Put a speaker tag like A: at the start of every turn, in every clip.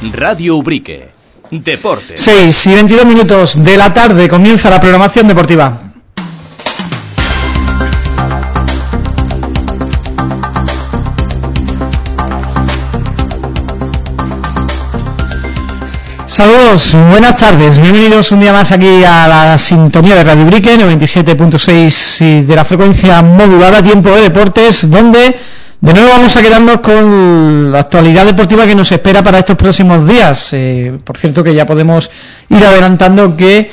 A: Radio Ubrique. Deportes.
B: 6:22 de la tarde comienza la programación deportiva. Saludos, buenas tardes, bienvenidos un día más aquí a la sintonía de Radio Ubrique 97.6 de la frecuencia modulada, tiempo de deportes, donde de nuevo vamos a quedarnos con la actualidad deportiva que nos espera para estos próximos días. Por cierto que ya podemos ir adelantando que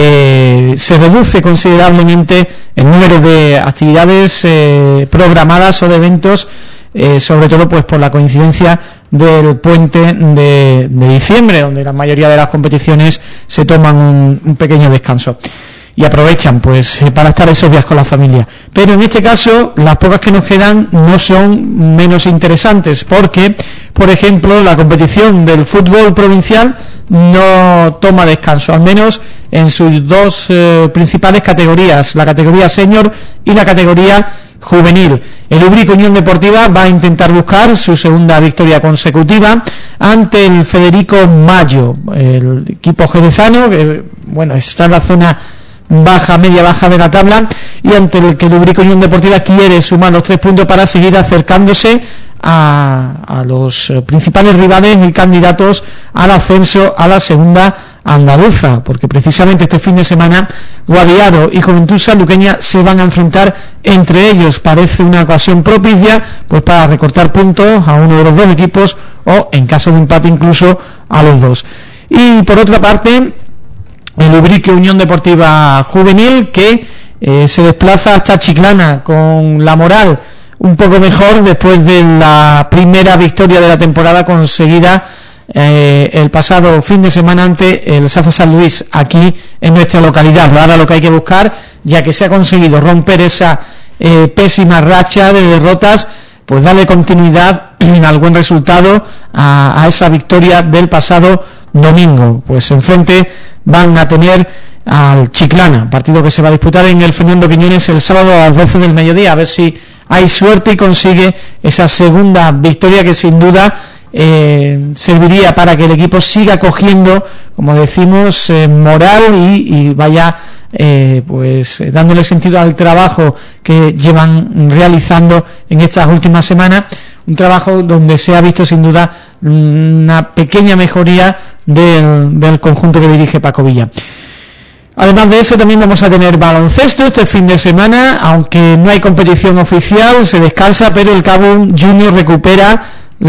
B: se reduce considerablemente el número de actividades programadas o de eventos, sobre todo pues por la coincidencia del puente de diciembre, donde la mayoría de las competiciones se toman un pequeño descanso y aprovechan pues para estar esos días con la familia. Pero en este caso las pocas que nos quedan no son menos interesantes, porque por ejemplo la competición del fútbol provincial no toma descanso, al menos en sus dos principales categorías, la categoría senior y la categoría juvenil. El Ubrique Unión Deportiva va a intentar buscar su segunda victoria consecutiva ante el Federico Mayo, el equipo jerezano, que bueno, está en la zona media baja de la tabla, y ante el que el Ubrique Unión Deportiva quiere sumar los 3 puntos para seguir acercándose a los principales rivales y candidatos al ascenso a la segunda andaluza, porque precisamente este fin de semana Guadiaro y Juventud Sanluqueña se van a enfrentar entre ellos. Parece una ocasión propicia pues para recortar puntos a uno de los dos equipos o en caso de empate incluso a los dos. Y por otra parte el Ubrique Unión Deportiva Juvenil, que se desplaza hasta Chiclana con la moral un poco mejor después de la primera victoria de la temporada conseguida el pasado fin de semana ante el Safa San Luis aquí en nuestra localidad. Ahora lo que hay que buscar, ya que se ha conseguido romper esa pésima racha de derrotas, pues darle continuidad al buen resultado a esa victoria del pasado domingo. Pues enfrente van a tener al Chiclana, partido que se va a disputar en el Fernando Quiñones el sábado a las 12 del mediodía, a ver si hay suerte y consigue esa segunda victoria que sin duda serviría para que el equipo siga cogiendo, como decimos, moral y vaya pues dándole sentido al trabajo que llevan realizando en estas últimas semanas, un trabajo donde se ha visto sin duda una pequeña mejoría del conjunto que dirige Paco Villa. Además de eso también vamos a tener baloncesto este fin de semana, aunque no hay competición oficial, se descansa, pero el Cabo Junior recupera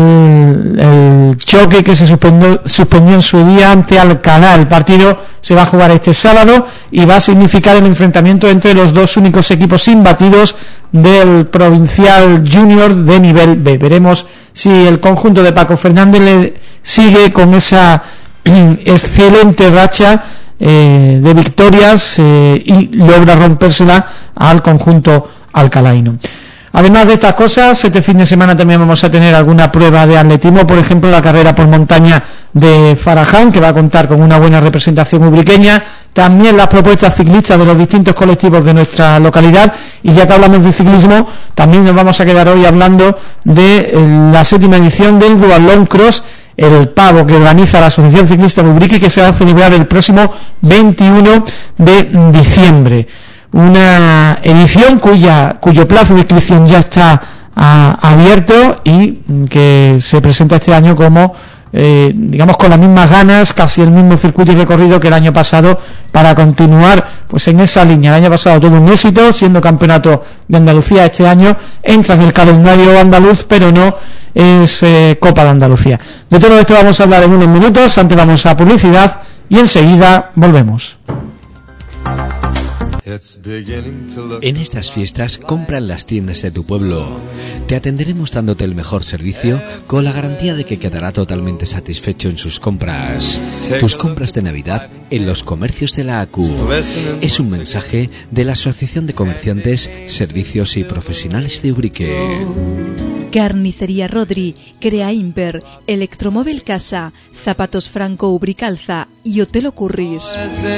B: el choque que se suspendió en su día ante Alcalá. El partido se va a jugar este sábado y va a significar el enfrentamiento entre los dos únicos equipos imbatidos del provincial junior de nivel B. Veremos si el conjunto de Paco Fernández le sigue con esa excelente racha de victorias y logra rompérsela al conjunto alcalaíno. Además de estas cosas, este fin de semana también vamos a tener alguna prueba de atletismo, por ejemplo la carrera por montaña de Faraján, que va a contar con una buena representación ubriqueña, también las propuestas ciclistas de los distintos colectivos de nuestra localidad, y ya que hablamos de ciclismo, también nos vamos a quedar hoy hablando de la 7ª edición del Duatlón Cross, el Pavo, que organiza la Asociación Ciclista de Ubrique, que se va a celebrar el próximo 21 de diciembre. Una edición cuyo plazo de inscripción ya está abierto y que se presenta este año como digamos con las mismas ganas, casi el mismo circuito y recorrido que el año pasado, para continuar pues en esa línea. El año pasado todo un éxito, siendo campeonato de Andalucía. Este año entra en el calendario andaluz, pero no es Copa de Andalucía. De todo esto vamos a hablar en unos minutos. Antes vamos a publicidad y enseguida volvemos.
C: En estas fiestas, compra en las tiendas de tu pueblo. Te atenderemos dándote el mejor servicio con la garantía de que quedará totalmente satisfecho en sus compras. Tus compras de Navidad en los comercios de la ACU. Es un mensaje de la Asociación de Comerciantes, Servicios y Profesionales de Ubrique.
D: Carnicería Rodri, Crea Imper, Electromóvil Casa, Zapatos Franco Ubricalza y Hotel Ocurris.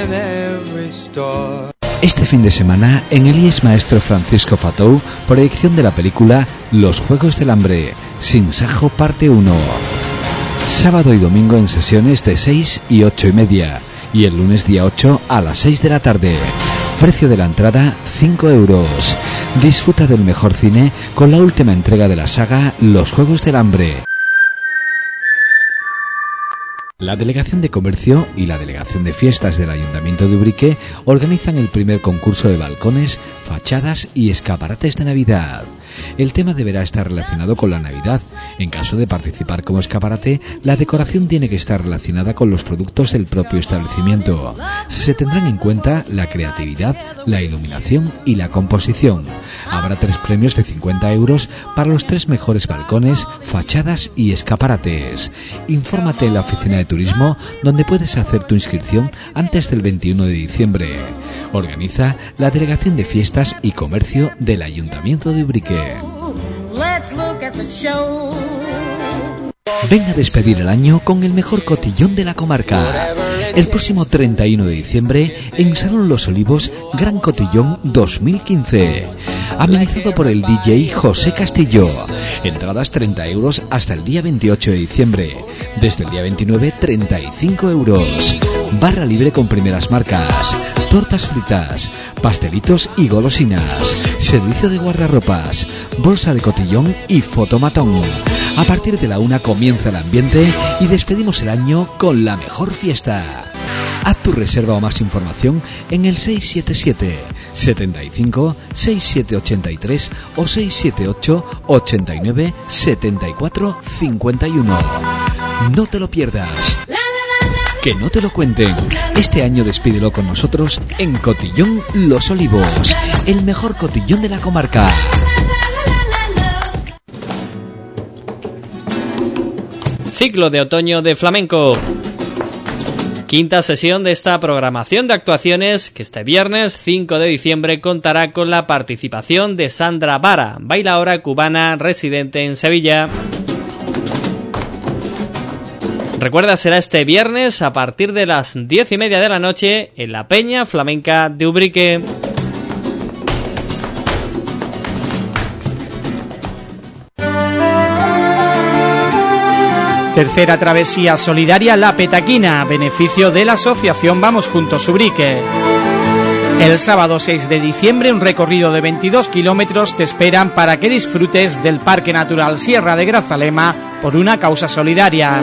C: Este fin de semana, en el IES Maestro Francisco Fatou, proyección de la película Los Juegos del Hambre, Sin Sajo parte 1. Sábado y domingo en sesiones de 6 y 8 y media. Y el lunes día 8 a las 6 de la tarde. Precio de la entrada 5 euros. Disfruta del mejor cine con la última entrega de la saga Los Juegos del Hambre. La Delegación de Comercio y la Delegación de Fiestas del Ayuntamiento de Ubrique organizan el primer concurso de balcones, fachadas y escaparates de Navidad. El tema deberá estar relacionado con la Navidad. En caso de participar como escaparate, la decoración tiene que estar relacionada con los productos del propio establecimiento. Se tendrán en cuenta la creatividad, la iluminación y la composición. Habrá 3 premios de 50 euros para los 3 mejores balcones, fachadas y escaparates. Infórmate en la oficina de turismo, donde puedes hacer tu inscripción antes del 21 de diciembre. Organiza la Delegación de Fiestas y Comercio del Ayuntamiento de Ubrique. Ven a despedir el año con el mejor cotillón de la comarca. El próximo 31 de diciembre en Salón Los Olivos, Gran Cotillón 2015. Amenizado por el DJ José Castillo. Entradas 30 euros hasta el día 28 de diciembre. Desde el día 29, 35 euros. Barra libre con primeras marcas. Tortas fritas, pastelitos y golosinas. Servicio de guardarropas. Bolsa de cotillón y fotomatón. A partir de la 1 comienza el ambiente y despedimos el año con la mejor fiesta. Haz tu reserva o más información en el 677 75 6783 o 678 89 74 51. No te lo pierdas. Que no te lo cuenten. Este año despídelo con nosotros en Cotillón Los Olivos, el mejor cotillón de la comarca.
E: Ciclo de otoño de flamenco. Quinta sesión de esta programación de actuaciones que este viernes 5 de diciembre contará con la participación de Sandra Vara, bailaora cubana residente en Sevilla. Recuerda, será este viernes a partir de las 10:30 de la noche en la Peña Flamenca de Ubrique.
B: Tercera travesía solidaria La Petaquina, beneficio de la asociación Vamos Juntos Ubrique. El sábado 6 de diciembre un recorrido de 22 kilómetros te esperan para que disfrutes del Parque Natural Sierra de Grazalema por una causa solidaria.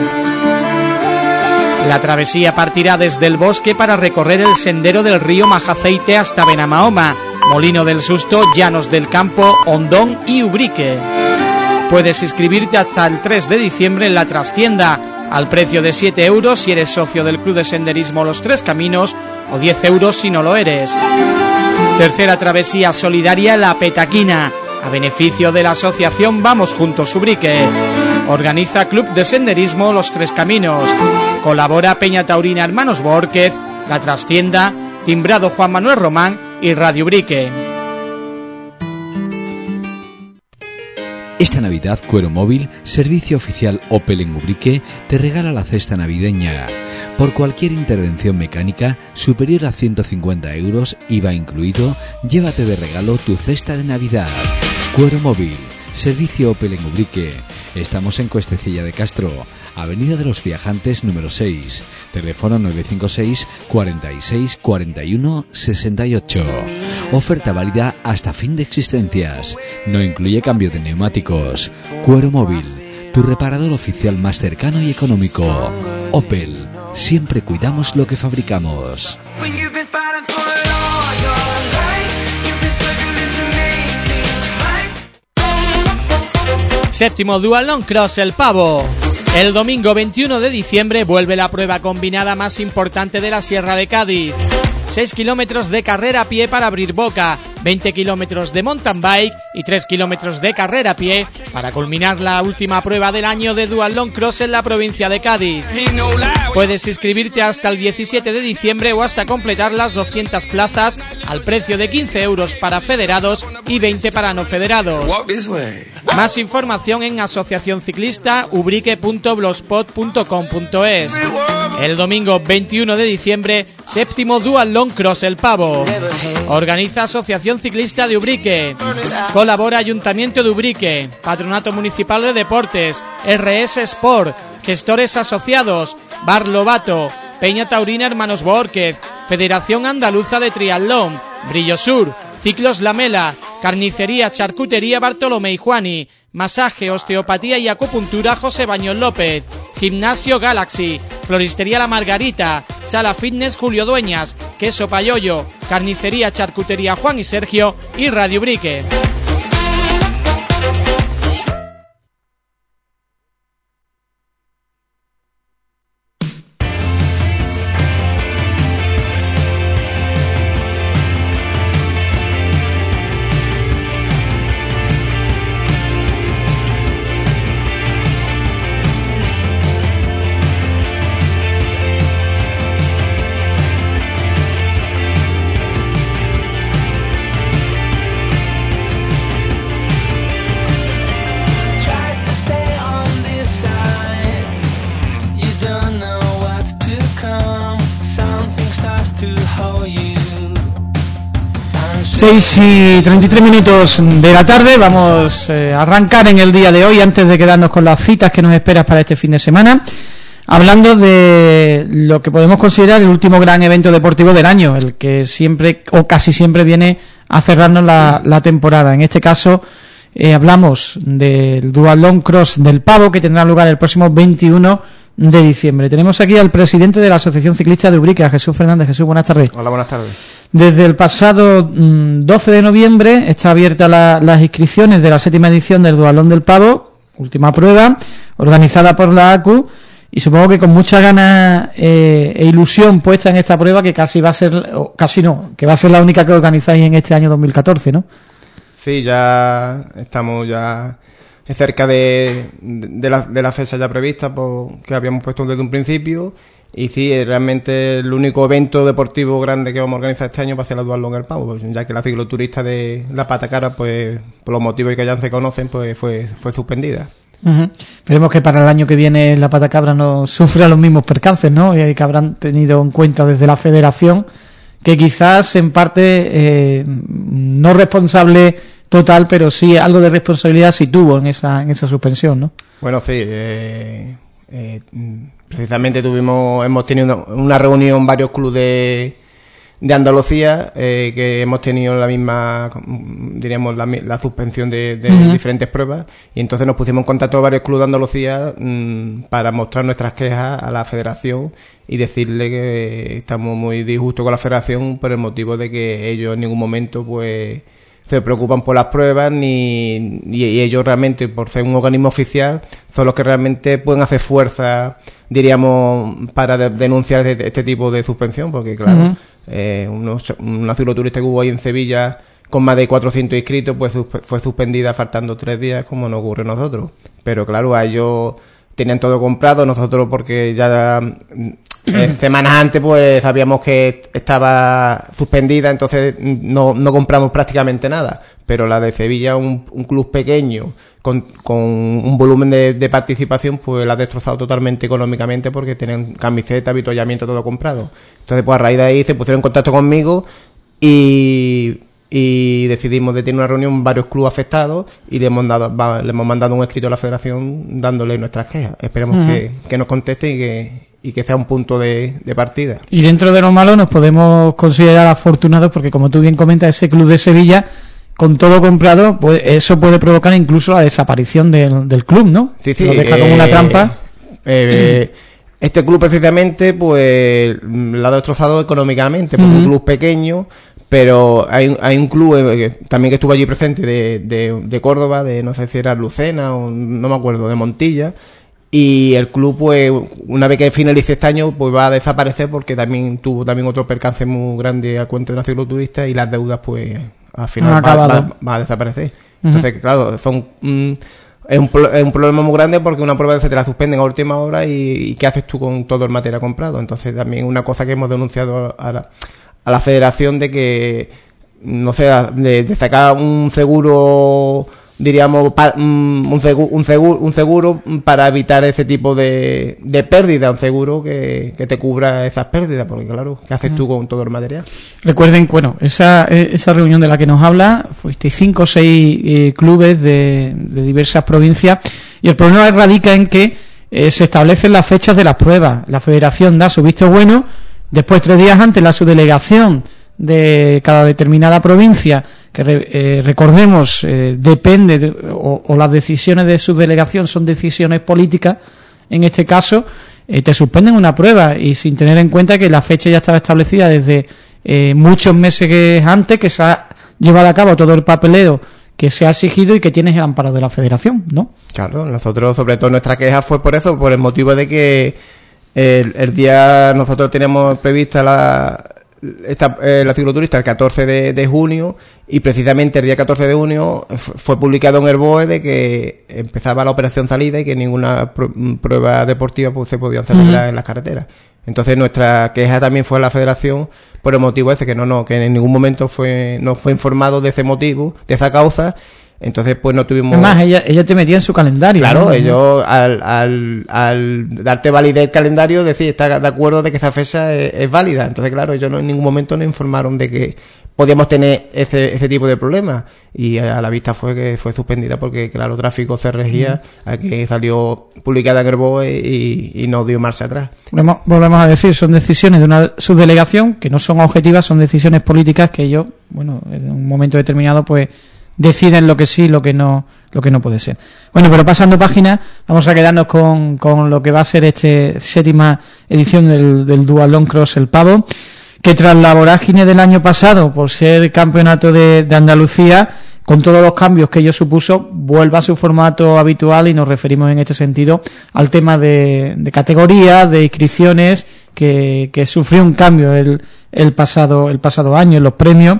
B: La travesía partirá desde el bosque para recorrer el sendero del río Majaceite hasta Benamahoma, Molino del Susto, Llanos del Campo, Hondón y Ubrique. Puedes inscribirte hasta el 3 de diciembre en la trastienda, al precio de 7 euros si eres socio del Club de Senderismo Los Tres Caminos o 10 euros si no lo eres. Tercera travesía solidaria La Petaquina, a beneficio de la asociación Vamos Juntos Ubrique. Organiza Club de Senderismo Los Tres Caminos. Colabora Peña Taurina Hermanos Bórquez, La Trastienda, Timbrado Juan Manuel Román y Radio Ubrique.
C: Esta Navidad, Cuero Móvil, servicio oficial Opel en Ubrique, te regala la cesta navideña. Por cualquier intervención mecánica superior a 150 euros, IVA incluido, llévate de regalo tu cesta de Navidad. Cuero Móvil, servicio Opel en Ubrique. Estamos en Cuestecilla de Castro, Avenida de los Viajantes número 6, teléfono 956 46 41 68. Oferta válida hasta fin de existencias. No incluye cambio de neumáticos. Cuero Móvil, tu reparador oficial más cercano y económico. Opel, siempre cuidamos lo que fabricamos.
B: Séptimo Dual Long Cross El Pavo. El domingo 21 de diciembre vuelve la prueba combinada más importante de la Sierra de Cádiz. 6 kilómetros de carrera a pie para abrir boca, 20 kilómetros de mountain bike y 3 kilómetros de carrera a pie para culminar la última prueba del año de Dual Long Cross en la provincia de Cádiz. Puedes inscribirte hasta el 17 de diciembre o hasta completar las 200 plazas al precio de 15 euros para federados y 20 para no federados. Más información en asociacionciclistaubrique.blogspot.com.es. El domingo 21 de diciembre, 7º Dual Long Cross El Pavo. Organiza Asociación Ciclista de Ubrique. Colabora Ayuntamiento de Ubrique, Patronato Municipal de Deportes, RS Sport, Gestores Asociados, Bar Lobato, Peña Taurina Hermanos Borquez, Federación Andaluza de Triatlón, Brillo Sur, Ciclos Lamela, Carnicería Charcutería Bartolomé y Juani, Masaje, Osteopatía y Acupuntura José Baños López, Gimnasio Galaxy, Floristería La Margarita, Sala Fitness Julio Dueñas, Queso Payoyo, Carnicería Charcutería Juan y Sergio y Radio Ubrique. Seis y 33 minutos de la tarde. Vamos a arrancar en el día de hoy, antes de quedarnos con las citas que nos esperan para este fin de semana, hablando de lo que podemos considerar el último gran evento deportivo del año, el que siempre o casi siempre viene a cerrarnos la temporada. En este caso hablamos del Dual Long Cross del Pavo, que tendrá lugar el próximo 21 de diciembre. Tenemos aquí al presidente de la Asociación Ciclista de Ubrique, a Jesús Fernández. Jesús, buenas tardes.
F: Hola, buenas tardes.
B: Desde el pasado 12 de noviembre está abierta las inscripciones de la 7ª edición del Dualón del Pavo, última prueba, organizada por la ACU, y supongo que con muchas ganas e ilusión puesta en esta prueba, que casi va a ser, que va a ser la única que organizáis en este año 2014, ¿no?
F: Sí, ya estamos cerca de la fecha ya prevista, que habíamos puesto desde un principio. Y sí, realmente el único evento deportivo grande que vamos a organizar este año va a ser la Dual Long El Pavo, ya que la cicloturista de la Patacara, pues por los motivos que ya se conocen, pues fue suspendida.
B: Esperemos que para el año que viene la Patacabra no sufra los mismos percances, ¿no? Y que habrán tenido en cuenta desde la federación, que quizás en parte no responsable total, pero sí algo de responsabilidad sí tuvo en esa suspensión, ¿no?
F: Bueno, sí, precisamente hemos tenido una reunión varios clubes de Andalucía, que hemos tenido la misma, diríamos, la suspensión de diferentes pruebas, y entonces nos pusimos en contacto varios clubes de Andalucía para mostrar nuestras quejas a la federación y decirle que estamos muy disgustos con la federación por el motivo de que ellos en ningún momento pues se preocupan por las pruebas y ellos realmente, por ser un organismo oficial, son los que realmente pueden hacer fuerza, diríamos, para denunciar este tipo de suspensión, porque claro, una cicloturista que hubo ahí en Sevilla con más de 400 inscritos, pues fue suspendida faltando 3 días, como nos ocurre a nosotros. Pero claro, a ellos tenían todo comprado, nosotros porque ya semanas antes pues sabíamos que estaba suspendida, entonces no compramos prácticamente nada. Pero la de Sevilla, un club pequeño con un volumen de participación, pues la ha destrozado totalmente económicamente, porque tenían camiseta, avituallamiento, todo comprado. Entonces pues a raíz de ahí se pusieron en contacto conmigo y decidimos de tener una reunión varios clubes afectados y le hemos mandado un escrito a la federación dándole nuestras quejas. Esperemos que nos conteste y que sea un punto de partida.
B: Y dentro de lo malo nos podemos considerar afortunados, porque como tú bien comentas, ese club de Sevilla, con todo comprado, pues eso puede provocar incluso la desaparición del club, ¿no?
F: Sí,
B: lo deja como una trampa.
F: Este club precisamente pues lo ha destrozado económicamente, porque es un club pequeño, pero hay un club también que estuvo allí presente de Córdoba, de no sé si era Lucena o no me acuerdo, de Montilla, y el club pues una vez que finalice este año pues va a desaparecer, porque tuvo otro percance muy grande a cuenta de una cicloturista, y las deudas pues al final va a desaparecer. Entonces claro, es un problema muy grande, porque una prueba se te la suspenden a última hora y ¿qué haces tú con todo el material comprado? Entonces también una cosa que hemos denunciado a la federación, de que no sé, de sacar un seguro diríamos, un seguro para evitar ese tipo de pérdida, un seguro que te cubra esas pérdidas, porque claro, ¿qué haces tú con todo el material? Recuerden,
B: bueno, esa reunión de la que nos habla, fuisteis 5 o 6 clubes de diversas provincias, y el problema radica en que se establecen las fechas de las pruebas. La federación da su visto bueno, después 3 días antes la subdelegación de cada determinada provincia, que recordemos, depende o las decisiones de subdelegación son decisiones políticas, en este caso te suspenden una prueba, y sin tener en cuenta que la fecha ya estaba establecida desde muchos meses antes, que se ha llevado a cabo todo el papeleo que se ha exigido y que tienes el amparo de la federación, ¿no?
F: Claro, nosotros, sobre todo nuestra queja fue por eso, por el motivo de que el día, nosotros teníamos prevista la cicloturista el 14 de junio, y precisamente el día 14 de junio fue publicado en el BOE de que empezaba la operación salida y que ninguna prueba deportiva pues se podía hacer en las carreteras. Entonces nuestra queja también fue a la federación por el motivo ese, que que en ningún momento no fue informado de ese motivo, de esa causa. Entonces pues no tuvimos...
B: Además, ella te metía en su calendario.
F: Claro, ¿no? Ellos al darte validez el calendario, decir, está de acuerdo de que esa fecha es válida. Entonces claro, ellos en ningún momento nos informaron de que podíamos tener ese tipo de problemas, y a la vista fue que fue suspendida porque claro, tráfico se regía a que salió publicada en el BOE y no dio marcha atrás.
B: Volvemos a decir, son decisiones de una subdelegación que no son objetivas, son decisiones políticas que ellos, bueno, en un momento determinado pues deciden lo que sí, lo que no puede ser. Bueno, pero pasando página, vamos a quedarnos con lo que va a ser séptima edición del Duathlon Cross El Pavo, que tras la vorágine del año pasado por ser campeonato de Andalucía, con todos los cambios que ello supuso, vuelve a su formato habitual, y nos referimos en este sentido al tema de categorías, de inscripciones, que sufrió un cambio el pasado año en los premios.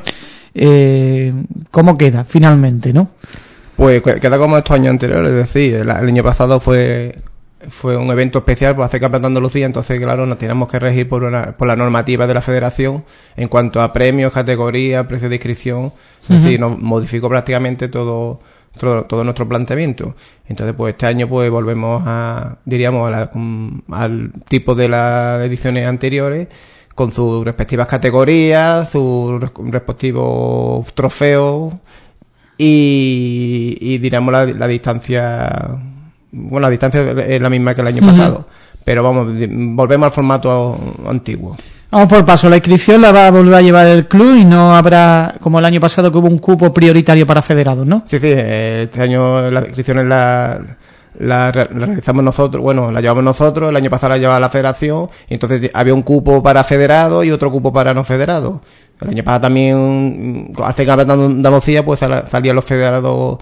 B: ¿Cómo queda finalmente, no?
F: Pues queda como estos años anteriores, es decir, el año pasado fue un evento especial por hacer campeonato de Andalucía, entonces claro, nos tenemos que regir por la normativa de la federación en cuanto a premios, categorías, precios de inscripción, es decir, nos modificó prácticamente todo nuestro planteamiento. Entonces pues este año pues volvemos al tipo de las ediciones anteriores, con sus respectivas categorías, sus respectivos trofeos y diríamos la distancia. Bueno, la distancia es la misma que el año pasado, pero volvemos al formato antiguo.
B: Vamos por paso, la inscripción la va a volver a llevar el club y no habrá, como el año pasado, que hubo un cupo prioritario para federados, ¿no?
F: Sí, este año las inscripciones la realizamos nosotros, bueno, la llevamos nosotros, el año pasado la llevaba la federación, y entonces había un cupo para federados y otro cupo para no federados. El año pasado también, al ser campeonato de Andalucía, pues salían los federados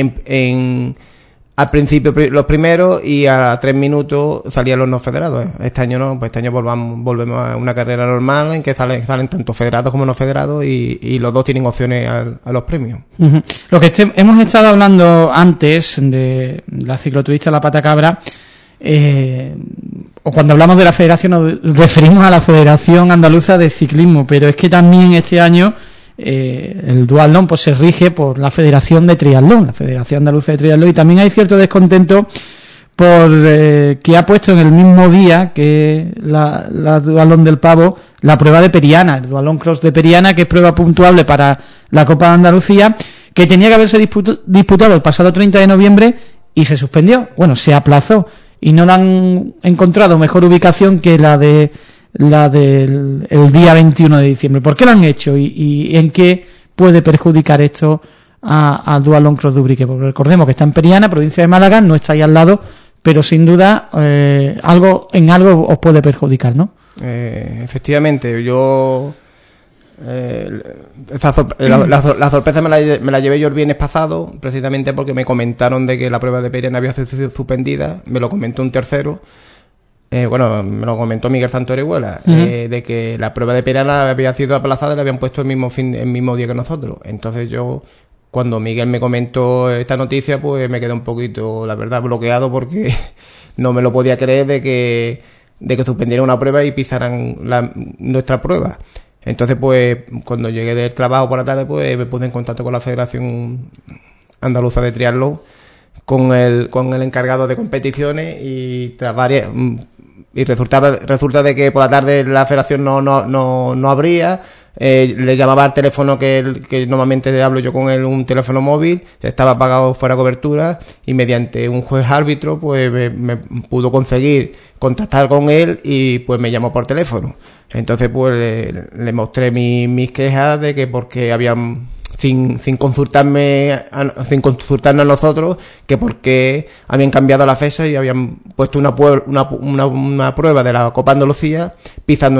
F: al principio los primeros, y a 3 minutos salían los no federados. Este año no, pues este año volvemos a una carrera normal en que salen tanto federados como no federados, y los dos tienen opciones a los premios.
B: Lo que hemos estado hablando antes de la cicloturista La Pata Cabra, o cuando hablamos de la federación nos referimos a la Federación Andaluza de Ciclismo, pero es que también este año el duatlón pues se rige por la Federación de Triatlón, la Federación Andaluza de Triatlón, y también hay cierto descontento por que ha puesto en el mismo día que la duatlón del Pavo la prueba de Periana, el Duatlón Cross de Periana, que es prueba puntuable para la Copa de Andalucía, que tenía que haberse disputado el pasado 30 de noviembre y se suspendió, se aplazó, y no le han encontrado mejor ubicación que la del día 21 de diciembre. ¿Por qué lo han hecho? ¿Y en qué puede perjudicar esto al Duatlón Cross de Ubrique? Porque recordemos que está en Periana, provincia de Málaga, no está ahí al lado, pero sin duda algo os puede perjudicar, ¿no?
F: Efectivamente, yo la sorpresa me la llevé yo el viernes pasado, precisamente porque me comentaron de que la prueba de Periana había sido suspendida. Me lo comentó un tercero. Me lo comentó Miguel Santorihuela, de que la prueba de Periana había sido aplazada y la habían puesto el mismo día que nosotros. Entonces yo, cuando Miguel me comentó esta noticia, pues me quedé un poquito, la verdad, bloqueado, porque no me lo podía creer de que suspendieran una prueba y pisaran nuestra prueba. Entonces pues cuando llegué del trabajo por la tarde, pues me puse en contacto con la Federación Andaluza de Triatlón con el encargado de competiciones, y tras varias... Y resulta de que por la tarde la federación no abría. Le llamaba al teléfono que normalmente hablo yo con él, un teléfono móvil, estaba apagado, fuera cobertura, y mediante un juez árbitro pues me pudo conseguir contactar con él, y pues me llamó por teléfono. Entonces pues le mostré mis quejas de que porque habían sin consultarnos a nosotros, que porque habían cambiado la fecha y habían puesto una prueba de la Copa Andalucía pisando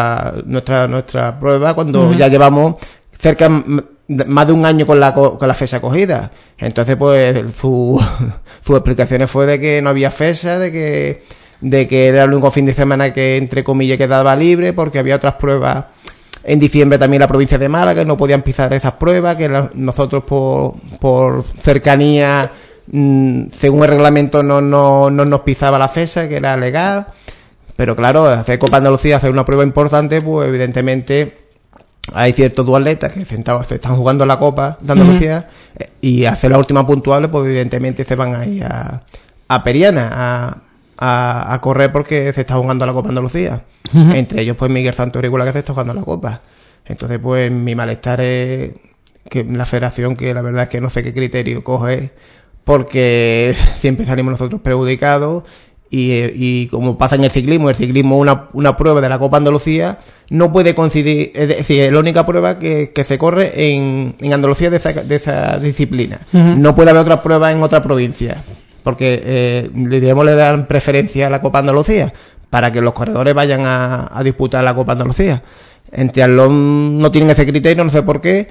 F: nuestra prueba cuando ya llevamos cerca más de un año con la fecha cogida. Entonces pues sus explicaciones fue de que no había fecha, de que era el único fin de semana que entre comillas quedaba libre, porque había otras pruebas en diciembre también, la provincia de Málaga, no podían pisar esas pruebas, que nosotros por cercanía, según el reglamento, no nos pisaba la fecha, que era legal. Pero claro, hacer Copa Andalucía, hacer una prueba importante, pues evidentemente hay ciertos duatletas que se están jugando la Copa de Andalucía, y hacer la última puntuable, pues evidentemente se van ahí a Periana, a correr, porque se está jugando la Copa Andalucía. Entre ellos pues Miguel Santos Rígula, que se está jugando la Copa. Entonces pues mi malestar es que la federación, que la verdad es que no sé qué criterio coge, porque siempre salimos nosotros perjudicados, y como pasa en el ciclismo una prueba de la Copa Andalucía no puede coincidir, es decir, es la única prueba que se corre en Andalucía de esa disciplina. No puede haber otra prueba en otra provincia, porque le dan preferencia a la Copa Andalucía para que los corredores vayan a disputar la Copa Andalucía. En triatlón no tienen ese criterio, no sé por qué,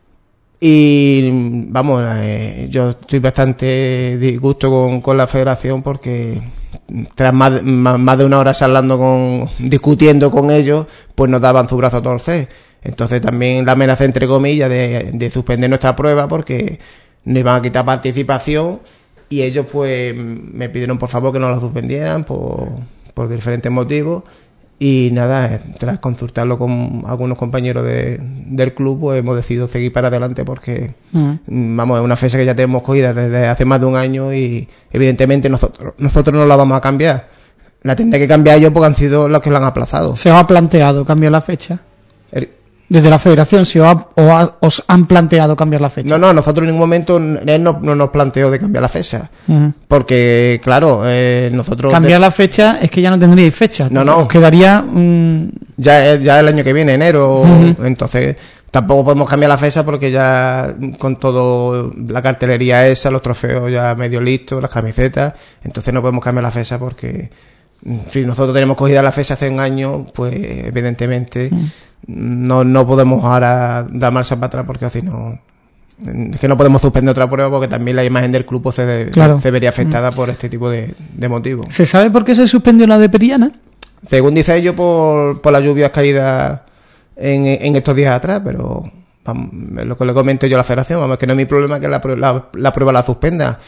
F: y vamos, yo estoy bastante disgusto con la federación, porque tras más de una hora discutiendo con ellos, pues nos daban su brazo a torcer. Entonces también la amenaza, entre comillas, de suspender nuestra prueba, porque nos iban a quitar participación. Y ellos pues me pidieron por favor que no la suspendieran por diferentes motivos, y nada, tras consultarlo con algunos compañeros del club, pues hemos decidido seguir para adelante, porque vamos, es una fecha que ya tenemos cogida desde hace más de un año, y evidentemente nosotros no la vamos a cambiar, la tendré que cambiar yo, porque han sido los que la han aplazado.
B: ¿Se os ha planteado cambiar la fecha? Desde la federación, si os han planteado cambiar la fecha.
F: No, nosotros en ningún momento él no nos planteó de cambiar la fecha. Porque, claro, nosotros...
B: Cambiar la fecha es que ya no tendríais fecha.
F: No.
B: Os quedaría...
F: Ya el año que viene, enero. Entonces, tampoco podemos cambiar la fecha, porque ya con todo la cartelería esa, los trofeos ya medio listos, las camisetas. Entonces no podemos cambiar la fecha, porque si nosotros tenemos cogida la fecha hace un año, pues evidentemente... No podemos ahora dar marcha para atrás, porque así es que no podemos suspender otra prueba, porque también la imagen del club se vería afectada por este tipo de motivos.
B: ¿Se sabe por qué se suspendió la de Periana?
F: Según dice ellos, por las lluvias caídas en estos días atrás, pero vamos, lo que le comento yo a la federación, vamos, que no es mi problema que la prueba la suspenda.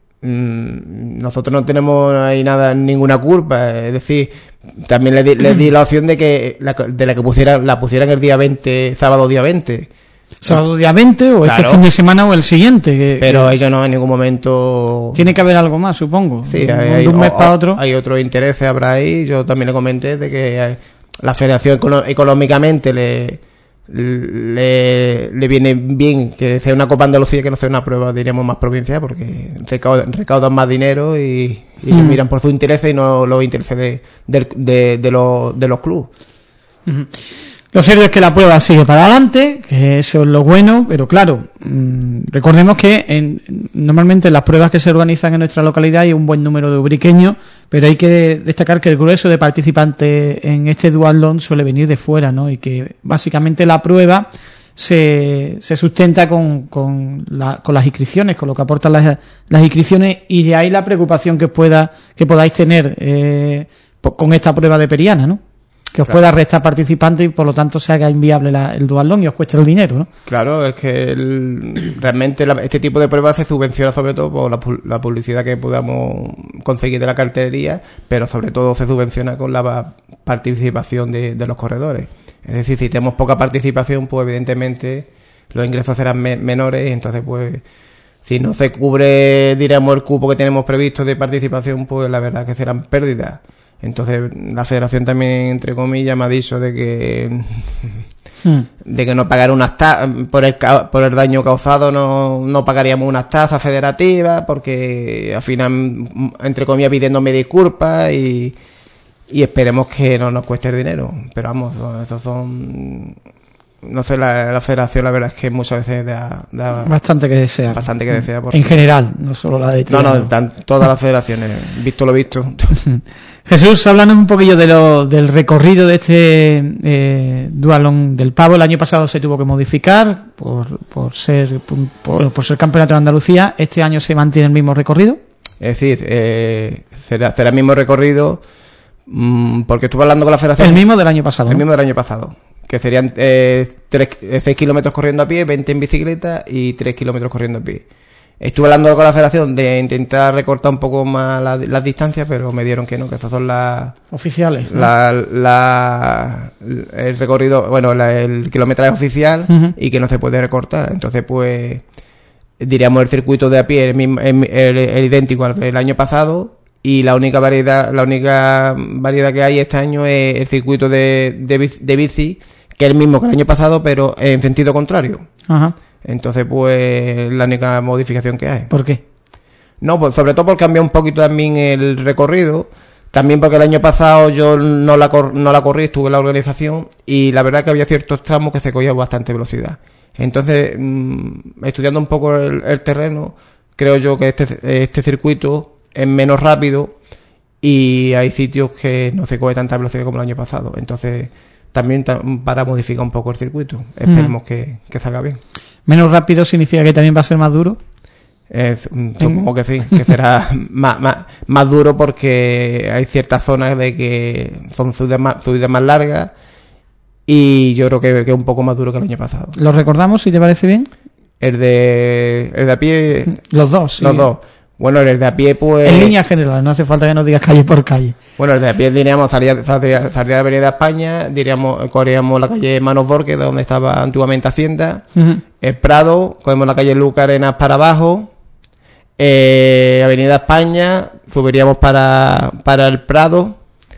F: Nosotros no tenemos ahí ninguna culpa, es decir, también le di la opción de que la pusieran el día 20, sábado día 20.
B: Sábado día 20 o claro, este fin de semana o el siguiente.
F: Pero ellos no en ningún momento...
B: Tiene que haber algo más, supongo.
F: Sí,
B: de un mes para otro.
F: Hay otros intereses, habrá ahí. Yo también le comenté de que la federación económicamente le viene bien que sea una Copa Andalucía, que no sea una prueba, diríamos, más provincial, porque recaudan más dinero y miran por sus intereses y no los intereses de los clubes.
B: Lo cierto es que la prueba sigue para adelante, que eso es lo bueno, pero claro, recordemos que normalmente en las pruebas que se organizan en nuestra localidad hay un buen número de ubriqueños, pero hay que destacar que el grueso de participantes en este duatlón suele venir de fuera, ¿no? Y que básicamente la prueba se sustenta con las inscripciones, con lo que aportan las inscripciones, y de ahí la preocupación que podáis tener con esta prueba de Periana, ¿no? Que os pueda restar participantes y por lo tanto se haga inviable el duatlón y os cueste el dinero, ¿no? Claro,
F: es que realmente este tipo de pruebas se subvenciona sobre todo por la publicidad que podamos conseguir de la cartelería, pero sobre todo se subvenciona con la participación de los corredores. Es decir, si tenemos poca participación, pues evidentemente los ingresos serán menores, y entonces pues Si no se cubre, diríamos, el cupo que tenemos previsto de participación, pues la verdad que serán pérdidas. Entonces la federación también, entre comillas, me ha dicho de que no pagar unas por el daño causado, no pagaríamos unas tasas federativas, porque al final, entre comillas, pidiéndome disculpas y esperemos que no nos cueste el dinero. Pero vamos, esos son... No sé, la federación la verdad es que muchas veces da
B: bastante que desear.
F: Bastante que desear.
B: En general, no solo la de triatlón.
F: Todas las federaciones, visto lo visto.
B: Jesús, háblanos un poquillo del recorrido de este Dualón del Pavo. El año pasado se tuvo que modificar por ser campeonato de Andalucía. Este año se mantiene el mismo recorrido.
F: Es decir, será el mismo recorrido, porque estuve hablando con la federación.
B: El mismo del año pasado.
F: El mismo del año pasado. Que serían 6 kilómetros corriendo a pie, 20 en bicicleta y 3 kilómetros corriendo a pie. Estuve hablando con la federación de intentar recortar un poco más las distancias, pero me dieron que no, que esas son las...
B: Oficiales.
F: El recorrido, bueno, el kilometraje oficial, y que no se puede recortar. Entonces, pues, diríamos el circuito de a pie el idéntico al del año pasado, y la única variedad que hay este año es el circuito de bici, que es el mismo que el año pasado, pero en sentido contrario.
B: Ajá.
F: Entonces, pues, la única modificación que hay.
B: ¿Por qué?
F: No, pues sobre todo porque cambió un poquito también el recorrido. También porque el año pasado yo no la corrí, estuve en la organización, y la verdad que había ciertos tramos que se cogía bastante velocidad. Entonces, estudiando un poco el terreno, creo yo que este circuito es menos rápido y hay sitios que no se coge tanta velocidad como el año pasado. Entonces, también para modificar un poco el circuito. Esperemos que salga bien.
B: ¿Menos rápido significa que también va a ser más duro?
F: Supongo que sí, que será más duro, porque hay ciertas zonas de que son subidas más largas, y yo creo que es un poco más duro que el año pasado.
B: ¿Lo recordamos, si te parece bien?
F: El de a pie...
B: Los dos, sí.
F: Los dos. Bueno, el de a pie, pues...
B: En línea general, no hace falta que nos digas calle por calle.
F: Bueno, el de a pie, diríamos, salía de la Avenida España, corríamos la calle Manos Borges, donde estaba antiguamente Hacienda, el Prado, cogemos la calle Luca Arenas para abajo, Avenida España, subiríamos para el Prado,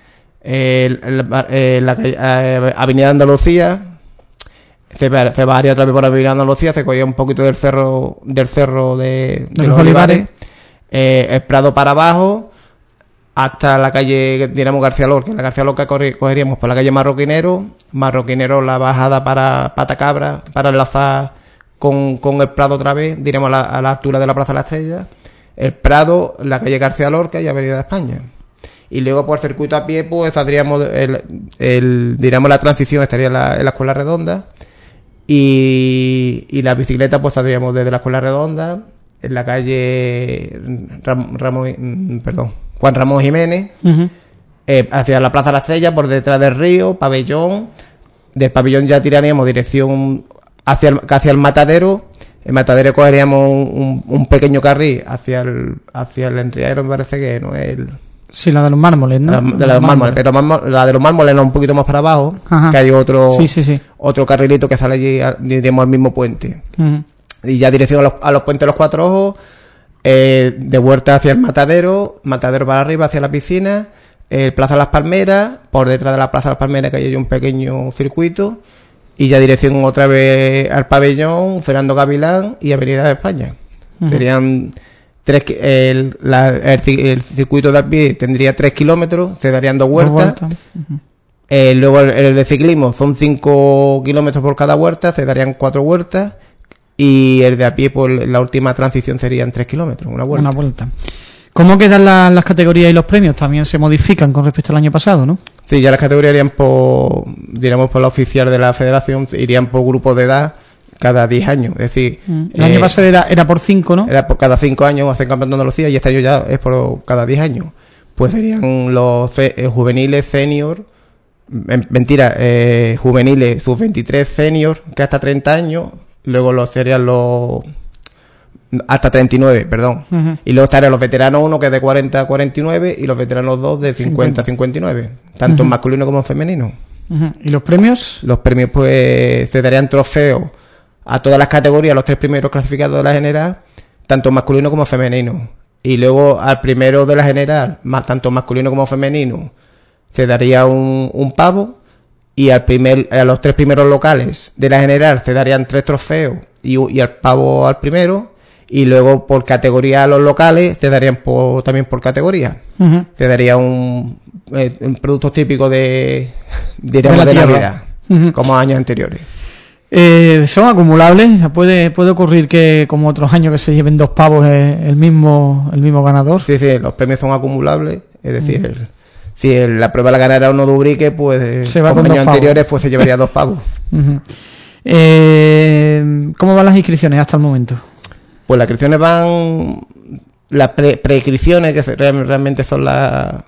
F: la calle, Avenida Andalucía, se bajaría otra vez por Avenida Andalucía, se cogía un poquito del cerro de los Olivares, el Prado para abajo hasta la calle, diríamos, García Lorca. La García Lorca cogeríamos por la calle Marroquinero la bajada para Patacabra, para enlazar con el Prado otra vez, diríamos a la altura de la Plaza de la Estrella, el Prado, la calle García Lorca y Avenida España. Y luego por circuito a pie, pues saldríamos diríamos, la transición estaría en la Escuela Redonda, y la bicicleta, pues saldríamos desde la Escuela Redonda en la calle Juan Ramón Jiménez, hacia la Plaza de la Estrella, por detrás del río, pabellón. Del pabellón ya tiraríamos dirección hacia el Matadero. El Matadero cogeríamos un pequeño carril hacia el Enriadero, me parece que no es el...
B: Sí, la de los mármoles, ¿no?
F: La de los mármoles, pero la de los mármoles no, un poquito más para abajo. Ajá. Que hay otro carrilito que sale allí, diríamos, al mismo puente. Y ya dirección a los puentes de los Cuatro Ojos, de vuelta hacia el Matadero para arriba hacia la piscina, Plaza Las Palmeras, por detrás de la Plaza Las Palmeras que hay un pequeño circuito, y ya dirección otra vez al pabellón, Fernando Gavilán y Avenida de España. Serían el circuito de a pie tendría 3 kilómetros, se darían 2 vueltas. Luego el de ciclismo son 5 kilómetros por cada vuelta, se darían 4 vueltas. Y el de a pie, pues la última transición serían 3 kilómetros, una vuelta.
B: ¿Cómo quedan las categorías y los premios? También se modifican con respecto al año pasado, ¿no?
F: Sí, ya las categorías irían por la oficial de la federación, irían por grupos de edad cada 10 años. Es decir,
B: el año pasado era por 5, ¿no?
F: Era por cada 5 años hacer campeonato de Andalucía, y este año ya es por cada 10 años. Pues serían los juveniles, senior, juveniles sub-23 senior, que hasta 30 años. Luego serían los hasta 39, perdón. Y luego estarían los veteranos 1, que es de 40 a 49, y los veteranos 2 de 50 a 59, tanto en masculino como en femenino.
B: ¿Y los premios?
F: Los premios, pues, se darían trofeos a todas las categorías, los 3 primeros clasificados de la general, tanto masculino como femenino. Y luego al primero de la general, tanto masculino como femenino, se daría un pavo. Y a los 3 primeros locales de la general se darían 3 trofeos y al pavo al primero. Y luego por categoría a los locales se darían también por categoría. Uh-huh. Se daría un producto típico de Navidad, uh-huh, como años anteriores.
B: Son acumulables. Puede ocurrir que, como otros años, que se lleven 2 pavos el mismo ganador.
F: Sí, los premios son acumulables. Es decir, uh-huh, si la prueba la ganara uno de Ubrique, pues como años anteriores, pues se llevaría 2 pavos.
B: Uh-huh. ¿Cómo van las inscripciones hasta el momento?
F: Pues las inscripciones van... Las preinscripciones, que realmente son las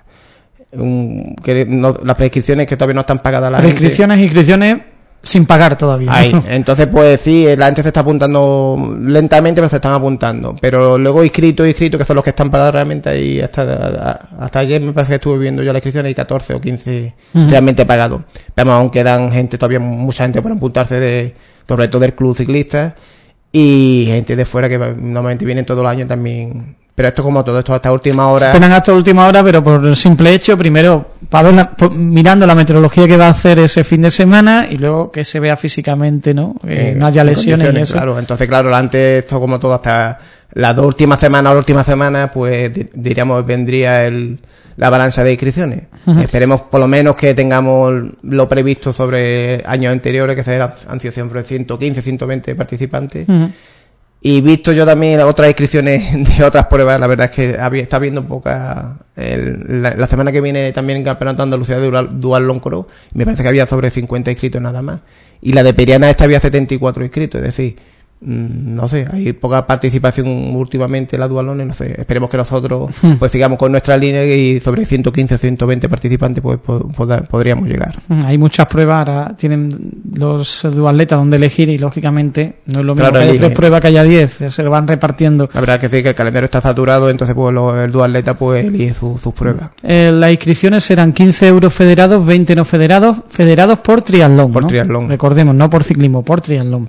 F: preinscripciones que todavía no están pagadas las
B: preinscripciones e inscripciones sin pagar todavía.
F: Ahí. Entonces, pues sí, la gente se está apuntando lentamente, pero se están apuntando. Pero luego inscritos, que son los que están pagados realmente, ahí hasta ayer me parece que estuve viendo yo la inscripción, hay 14 o 15 uh-huh, realmente pagados. Pero aún quedan gente, todavía mucha gente por apuntarse, sobre todo del club ciclista, y gente de fuera que normalmente vienen todo el año también. Pero esto, como todo esto, hasta última hora.
B: Esperan hasta última hora, pero por el simple hecho, primero, para ver mirando la meteorología que va a hacer ese fin de semana, y luego que se vea físicamente, ¿no? No haya lesiones y eso.
F: Claro, entonces, claro, antes, esto como todo, hasta las 2 últimas semanas o la última semana, pues diríamos, vendría la balanza de inscripciones. Uh-huh. Esperemos por lo menos que tengamos lo previsto sobre años anteriores, que han sido siempre 115, 120 participantes. Uh-huh. Y visto yo también otras inscripciones de otras pruebas, la verdad es que está habiendo pocas. La semana que viene también en Campeonato de Andalucía de Dual Long Cross, me parece que había sobre 50 inscritos nada más. Y la de Periana había 74 inscritos, es decir, no sé, hay poca participación últimamente en la Dualone, no sé, esperemos que nosotros pues sigamos con nuestra línea y sobre 115 o 120 participantes pues podríamos llegar.
B: Hay muchas pruebas, ahora tienen los duatletas donde elegir y lógicamente no es lo mismo, claro, que haya 3 pruebas que haya 10, se lo van repartiendo.
F: La verdad es que sí, que el calendario está saturado, entonces pues el duatleta pues elige sus pruebas.
B: Las inscripciones serán 15 euros federados, 20 no federados por triatlón,
F: por
B: ¿no?
F: Triatlón.
B: Recordemos, no por ciclismo, por triatlón.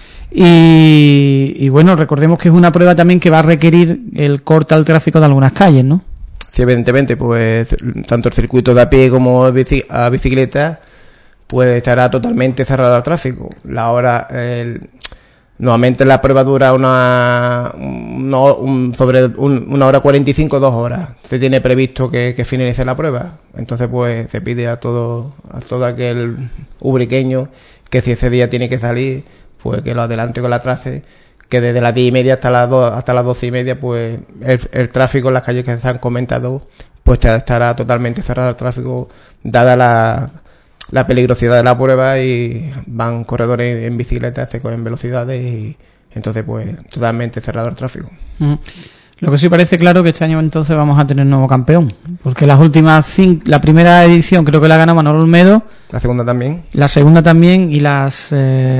B: Y bueno, recordemos que es una prueba también que va a requerir el corte al tráfico de algunas calles, ¿no?
F: Sí, evidentemente, pues tanto el circuito de a pie como a bicicleta pues estará totalmente cerrado al tráfico. Normalmente la prueba dura sobre una hora 45, 2 horas. Se tiene previsto que finalice la prueba. Entonces pues se pide a todo aquel ubriqueño que si ese día tiene que salir, pues que lo adelante con la trace, que desde las 10:30 hasta las 12:30, pues el tráfico en las calles que se han comentado, pues estará totalmente cerrado el tráfico, dada la peligrosidad de la prueba, y van corredores en bicicleta, en velocidades, y entonces pues totalmente cerrado el tráfico.
B: Lo que sí parece claro que este año entonces vamos a tener nuevo campeón, porque las últimas 5, la primera edición creo que la ganó Manolo Olmedo,
F: la segunda también, y las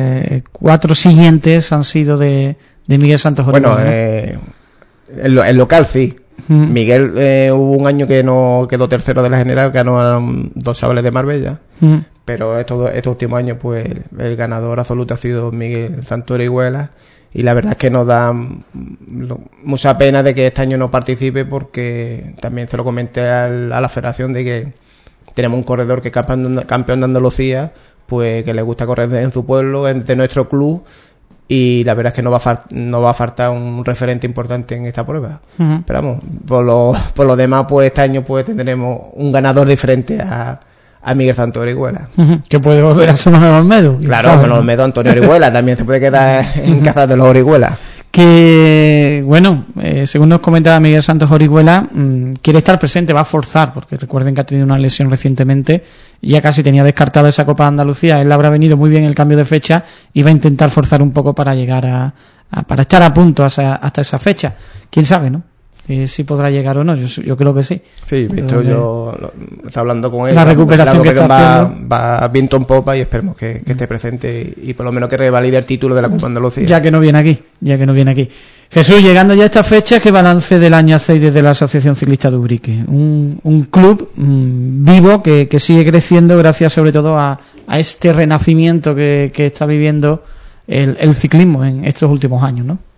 F: 4 siguientes han sido de Miguel Santos Orihuela. Bueno, el local sí. Miguel hubo un año que no quedó tercero de la general, ganó 2 chavales de Marbella, pero estos últimos años pues el ganador absoluto ha sido Miguel Santos Orihuela. Y la verdad es que nos da mucha pena de que este año no participe, porque también se lo comenté a la federación de que tenemos un corredor que es campeón de Andalucía, pues que le gusta correr en su pueblo, de nuestro club, y la verdad es que no va a faltar un referente importante en esta prueba. Pero vamos, por lo demás, pues este año pues tendremos un ganador diferente a Miguel Santos Orihuela.
B: Que puede volver a ser Manolo Olmedo.
F: Claro, Manolo Olmedo, Antonio Orihuela también se puede quedar en casa de los Orihuela.
B: Que, bueno, según nos comentaba Miguel Santos Orihuela, quiere estar presente, va a forzar, porque recuerden que ha tenido una lesión recientemente, y ya casi tenía descartada esa Copa de Andalucía. Él le habrá venido muy bien el cambio de fecha y va a intentar forzar un poco para llegar para estar a punto hasta esa fecha. ¿Quién sabe, no? Si podrá llegar o no, yo creo que sí.
F: Sí, visto yo está hablando con él.
B: La recuperación que está haciendo
F: va viento en popa, y esperemos que esté presente y por lo menos que revalide el título de la Copa de Andalucía.
B: Ya que no viene aquí. Jesús, llegando ya a esta fecha, ¿qué balance del año hacéis desde la Asociación Ciclista de Ubrique? Un club vivo que sigue creciendo gracias sobre todo a este renacimiento que está viviendo el ciclismo en estos últimos años, ¿no?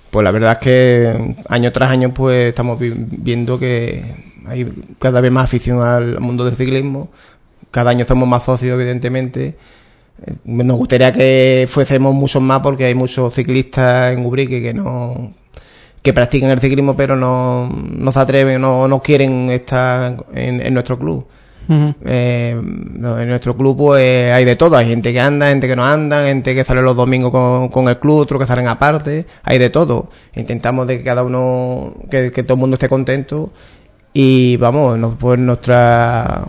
F: pues la verdad es que año tras año pues estamos viendo que hay cada vez más afición al mundo del ciclismo. Cada año somos más socios, evidentemente. Nos gustaría que fuésemos muchos más, porque hay muchos ciclistas en Ubrique que practican el ciclismo, pero no se atreven, no quieren estar en nuestro club. Uh-huh. En nuestro club pues hay de todo. Hay gente que anda, gente que no anda, gente que sale los domingos con el club, otros que salen aparte. Hay de todo. Intentamos de que cada uno, que todo el mundo esté contento. Y vamos, pues nuestra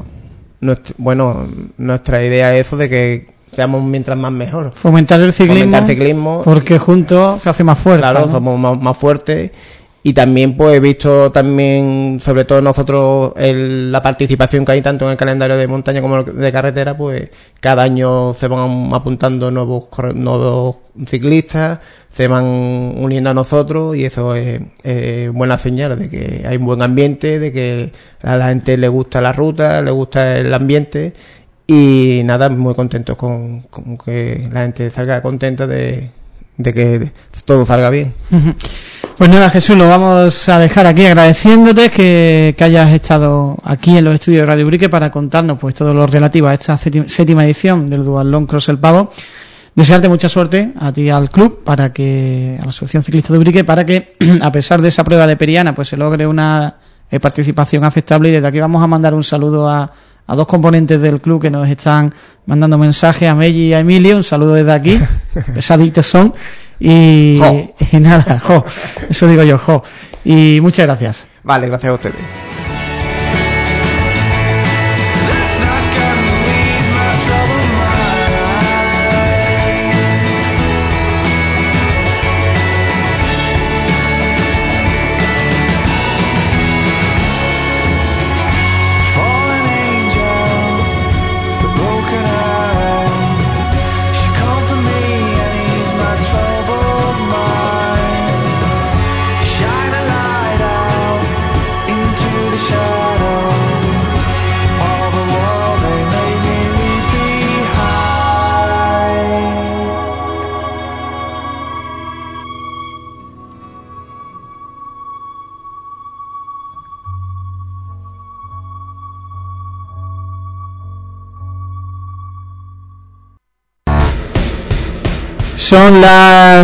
F: idea es eso, de que seamos mientras más mejor.
B: Fomentar el ciclismo, porque juntos se hace más fuerte.
F: Claro, ¿no? Somos más fuertes. Y también pues he visto sobre todo nosotros, la participación que hay tanto en el calendario de montaña como de carretera, pues cada año se van apuntando nuevos ciclistas, se van uniendo a nosotros, y eso es buena señal de que hay un buen ambiente, de que a la gente le gusta la ruta, le gusta el ambiente, y nada, muy contentos con que la gente salga contenta de que todo salga bien.
B: Uh-huh. Pues nada, Jesús, lo vamos a dejar aquí agradeciéndote que hayas estado aquí en los estudios de Radio Ubrique para contarnos pues todo lo relativo a esta séptima edición del Duatlón Cross El Pavo. Desearte mucha suerte a ti, al club, a la Asociación Ciclista de Ubrique, para que a pesar de esa prueba de Periana pues se logre una participación aceptable. Y desde aquí vamos a mandar un saludo a dos componentes del club que nos están mandando mensajes, a Melli y a Emilio. Un saludo desde aquí, pesaditos son. Y nada, eso digo yo, y muchas gracias.
F: Vale, gracias a ustedes.
B: Son las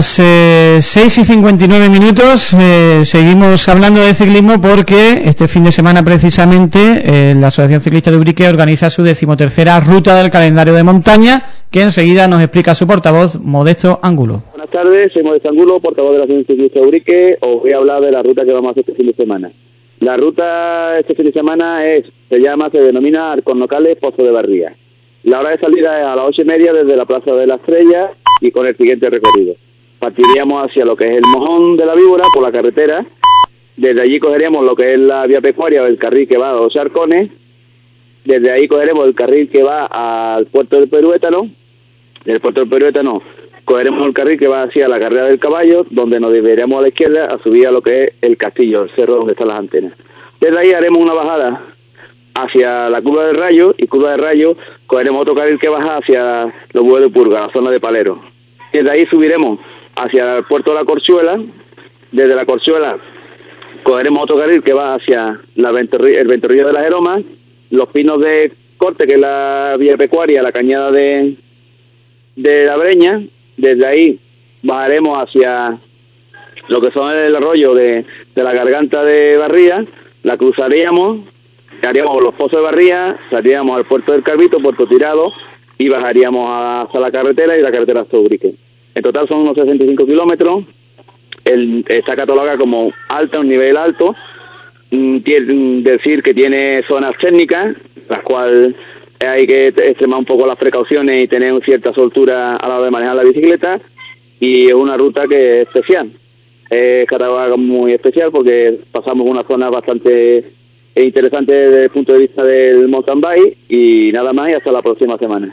B: 6:59. Seguimos hablando de ciclismo porque este fin de semana precisamente la Asociación Ciclista de Ubrique organiza su 13ª ruta del calendario de montaña, que enseguida nos explica su portavoz, Modesto Angulo.
G: Buenas tardes, soy Modesto Angulo, portavoz de la Asociación Ciclista de Ubrique. Os voy a hablar de la ruta que vamos a hacer este fin de semana. La ruta este fin de semana se denomina Arconocales Pozo de Barría. La hora de salida es a las 8:30 desde la Plaza de la Estrella, y con el siguiente recorrido. Partiríamos hacia lo que es el Mojón de la Víbora por la carretera. Desde allí cogeríamos lo que es la vía pecuaria, o el carril que va a los Arcones. Desde ahí cogeremos el carril que va al puerto del Peruétano. Del puerto del Peruétano cogeremos el carril que va hacia la carrera del Caballo, donde nos deberíamos a la izquierda a subir a lo que es el castillo, el cerro donde están las antenas. Desde ahí haremos una bajada hacia la curva del Rayo, y curva del Rayo cogeremos otro carril que baja hacia los Buenos de Purga, la zona de Palero. Desde ahí subiremos hacia el puerto de la Corchuela. Desde la Corchuela cogeremos otro carril que va hacia el Ventorrillo de las Aromas, los Pinos de Corte, que es la vía pecuaria, la cañada de la Breña. Desde ahí bajaremos hacia lo que son el arroyo de la Garganta de Barría, la cruzaríamos, haríamos los Pozos de Barría, saldríamos al puerto del Calvito, Puerto Tirado, y bajaríamos hasta la carretera, y la carretera hasta Ubrique. En total son unos 65 kilómetros. Está catalogada como alta, un nivel alto. Decir que tiene zonas técnicas, las cuales hay que extremar un poco las precauciones y tener cierta soltura a la hora de manejar la bicicleta. Y es una ruta que es especial. Es catalogada muy especial porque pasamos una zona bastante interesante desde el punto de vista del mountain bike. Y nada más, y hasta la próxima semana.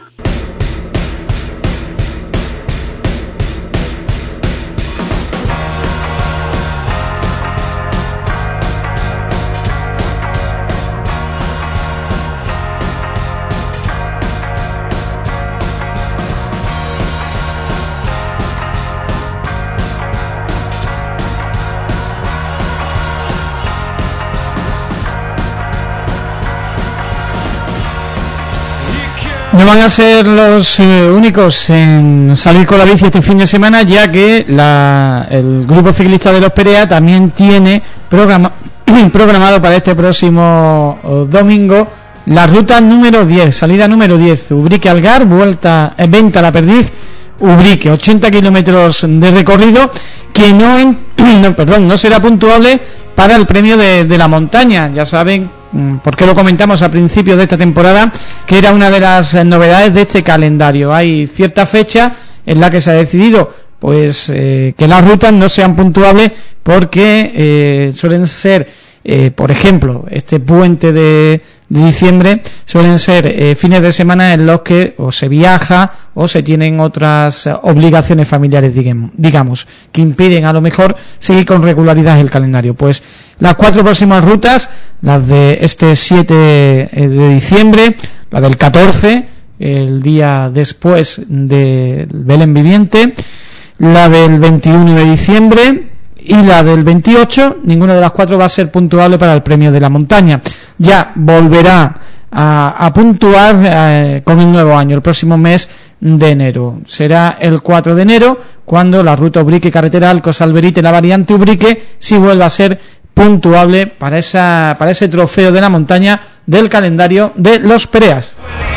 B: No van a ser los únicos en salir con la bici este fin de semana, ya que el grupo ciclista de los Perea también tiene programado para este próximo domingo la ruta número 10, salida número 10, Ubrique-Algar, Venta La Perdiz, Ubrique, 80 kilómetros de recorrido que no será puntuable para el premio de la montaña. Ya saben, porque lo comentamos a principios de esta temporada, que era una de las novedades de este calendario. Hay cierta fecha en la que se ha decidido pues que las rutas no sean puntuables porque suelen ser, por ejemplo, este puente de diciembre, suelen ser fines de semana en los que o se viaja o se tienen otras obligaciones familiares, digamos, que impiden a lo mejor seguir con regularidad el calendario. Pues las 4 próximas rutas, las de este 7 de diciembre, la del 14, el día después del Belén Viviente, la del 21 de diciembre y la del 28, ninguna de las 4 va a ser puntuable para el premio de la montaña. Ya volverá a puntuar con el nuevo año, el próximo mes de enero. Será el 4 de enero cuando la ruta Ubrique Carretera Alcos-Alberite, la variante Ubrique, sí vuelva a ser puntuable para ese trofeo de la montaña del calendario de los Pereas.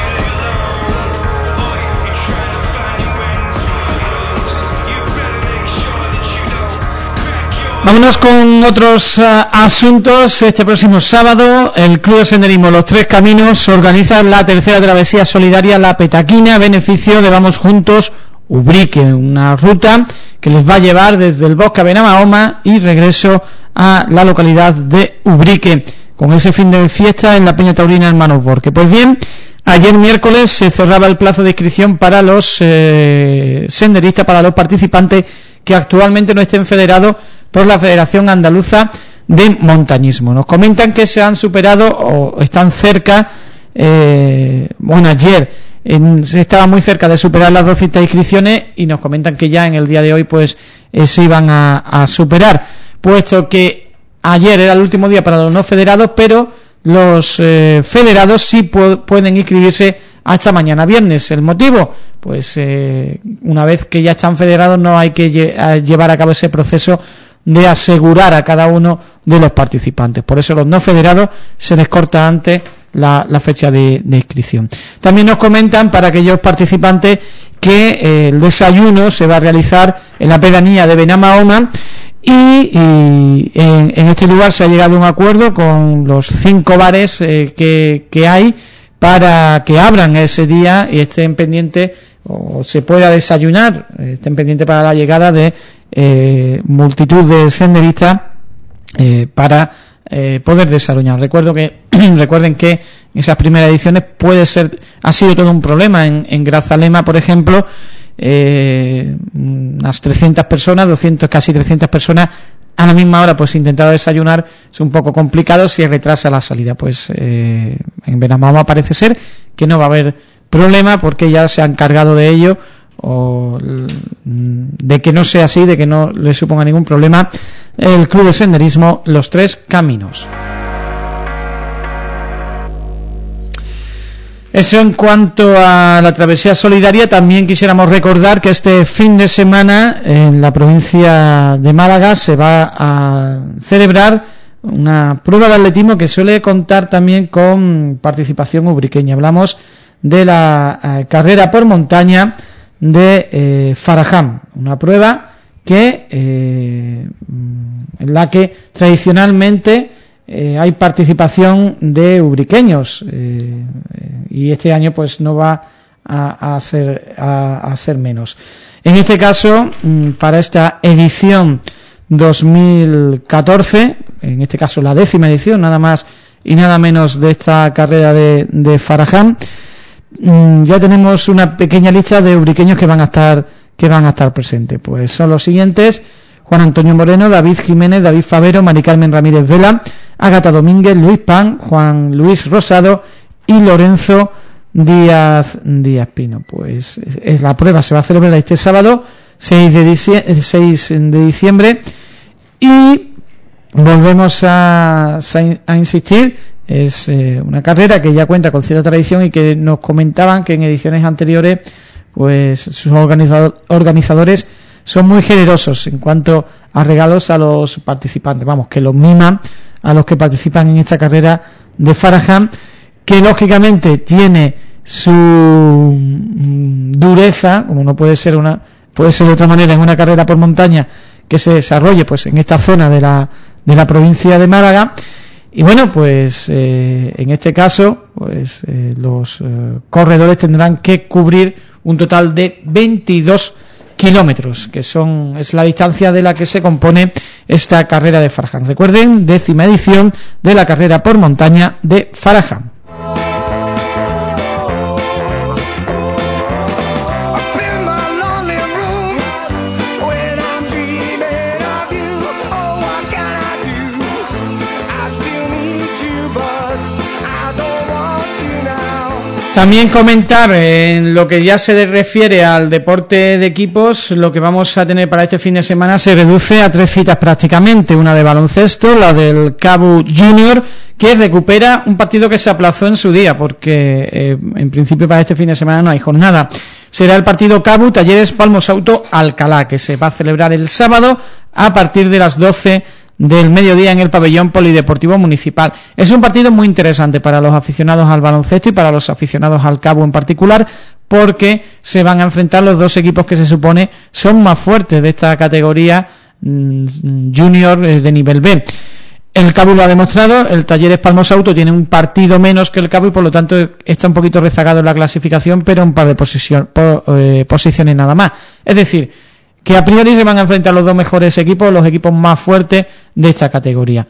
B: Vámonos con otros asuntos. Este próximo sábado el Club de Senderismo Los Tres Caminos organiza la tercera travesía solidaria La Petaquina a beneficio de Vamos Juntos Ubrique, una ruta que les va a llevar desde el Bosque a Benamahoma y regreso a la localidad de Ubrique, con ese fin de fiesta en la Peña Taurina Hermanos Borque. Pues bien, ayer miércoles se cerraba el plazo de inscripción para los senderistas, para los participantes que actualmente no estén federados por la Federación Andaluza de Montañismo. Nos comentan que se han superado o están cerca, ayer se estaba muy cerca de superar las 200 inscripciones y nos comentan que ya en el día de hoy pues se iban a superar, puesto que ayer era el último día para los no federados, pero los federados sí pueden inscribirse hasta mañana viernes. ¿El motivo? Pues una vez que ya están federados no hay que llevar a cabo ese proceso de asegurar a cada uno de los participantes. Por eso los no federados se les corta antes la fecha de inscripción. También nos comentan para aquellos participantes que el desayuno se va a realizar en la pedanía de Benamahoma y en este lugar se ha llegado a un acuerdo con los 5 bares que hay para que abran ese día y estén pendientes o se pueda desayunar, estén pendientes para la llegada de multitud de senderistas para poder desarrollar. Recuerden que en esas primeras ediciones ha sido todo un problema. En Grazalema, por ejemplo, unas 300 personas, casi 300 personas a la misma hora pues intentar desayunar es un poco complicado si retrasa la salida. Pues en Benamahoma parece ser que no va a haber problema porque ya se han encargado de ello, o de que no sea así, de que no le suponga ningún problema el Club de Senderismo Los Tres Caminos. Eso en cuanto a la travesía solidaria. También quisiéramos recordar que este fin de semana en la provincia de Málaga se va a celebrar una prueba de atletismo que suele contar también con participación ubriqueña. Hablamos de la carrera por montaña de Farajam, una prueba que en la que tradicionalmente hay participación de ubriqueños y este año pues no va a ser menos. En este caso, para esta edición 2014, en este caso la 10ª edición, nada más y nada menos, de esta carrera de Farajam, ya tenemos una pequeña lista de ubriqueños que van a estar presentes. Pues son los siguientes: Juan Antonio Moreno, David Jiménez, David Favero, Mari Carmen Ramírez Vela, Ágata Domínguez, Luis Pan, Juan Luis Rosado y Lorenzo Díaz Pino. Pues es la prueba, se va a celebrar este sábado 6 de diciembre y volvemos a insistir es una carrera que ya cuenta con cierta tradición y que nos comentaban que en ediciones anteriores pues sus organizadores son muy generosos en cuanto a regalos a los participantes, vamos, que los miman a los que participan en esta carrera de Faraham, que lógicamente tiene su dureza, como no puede ser de otra manera en una carrera por montaña que se desarrolle pues en esta zona de la provincia de Málaga. Y bueno, pues en este caso pues los corredores tendrán que cubrir un total de 22 kilómetros, que es la distancia de la que se compone esta carrera de Faraham. Recuerden, 10ª edición de la carrera por montaña de Faraham. También comentar en lo que ya se refiere al deporte de equipos, lo que vamos a tener para este fin de semana se reduce a 3 citas prácticamente, una de baloncesto, la del CABU Junior, que recupera un partido que se aplazó en su día, porque en principio para este fin de semana no hay jornada. Será el partido CABU Talleres Palmosauto Alcalá, que se va a celebrar el sábado a partir de las 12 del mediodía en el pabellón polideportivo municipal. Es un partido muy interesante para los aficionados al baloncesto y para los aficionados al CABU en particular, porque se van a enfrentar los dos equipos que se supone son más fuertes de esta categoría junior de nivel B. El CABU lo ha demostrado, el Talleres Palmosauto tiene un partido menos que el CABU y por lo tanto está un poquito rezagado en la clasificación, pero un par de posiciones nada más. Es decir, que a priori se van a enfrentar los dos mejores equipos, los equipos más fuertes de esta categoría.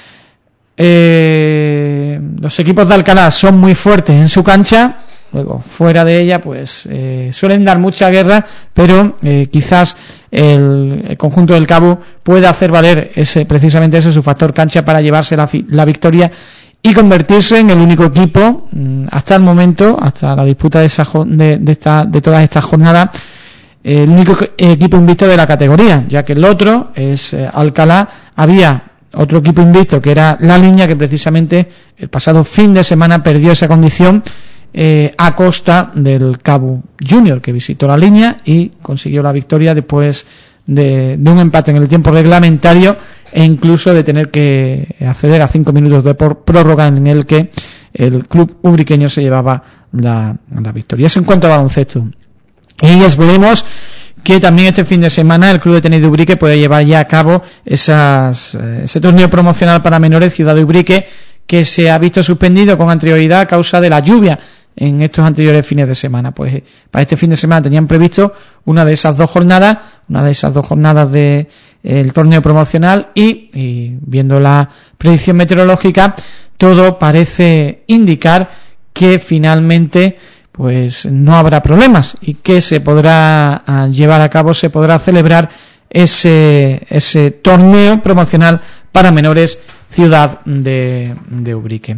B: Los equipos de Alcalá son muy fuertes en su cancha, luego fuera de ella pues suelen dar mucha guerra, pero quizás el conjunto del CABU pueda hacer valer precisamente eso, su factor cancha, para llevarse la victoria y convertirse en el único equipo hasta el momento, hasta la disputa de todas estas jornadas, el único equipo invicto de la categoría, ya que el otro es Alcalá. Había otro equipo invicto que era La Línea, que precisamente el pasado fin de semana perdió esa condición a costa del CABU Junior, que visitó La Línea y consiguió la victoria después de un empate en el tiempo reglamentario e incluso de tener que acceder a 5 minutos de prórroga en el que el club ubriqueño se llevaba la victoria. Eso en cuanto a baloncesto. Y esperemos que también este fin de semana el Club de Tenis de Ubrique puede llevar ya a cabo ese torneo promocional para menores Ciudad de Ubrique, que se ha visto suspendido con anterioridad a causa de la lluvia en estos anteriores fines de semana. Pues para este fin de semana tenían previsto una de esas dos jornadas de el torneo promocional y viendo la predicción meteorológica, todo parece indicar que finalmente pues no habrá problemas y que se podrá llevar a cabo, se podrá celebrar ese torneo promocional para menores Ciudad de Ubrique.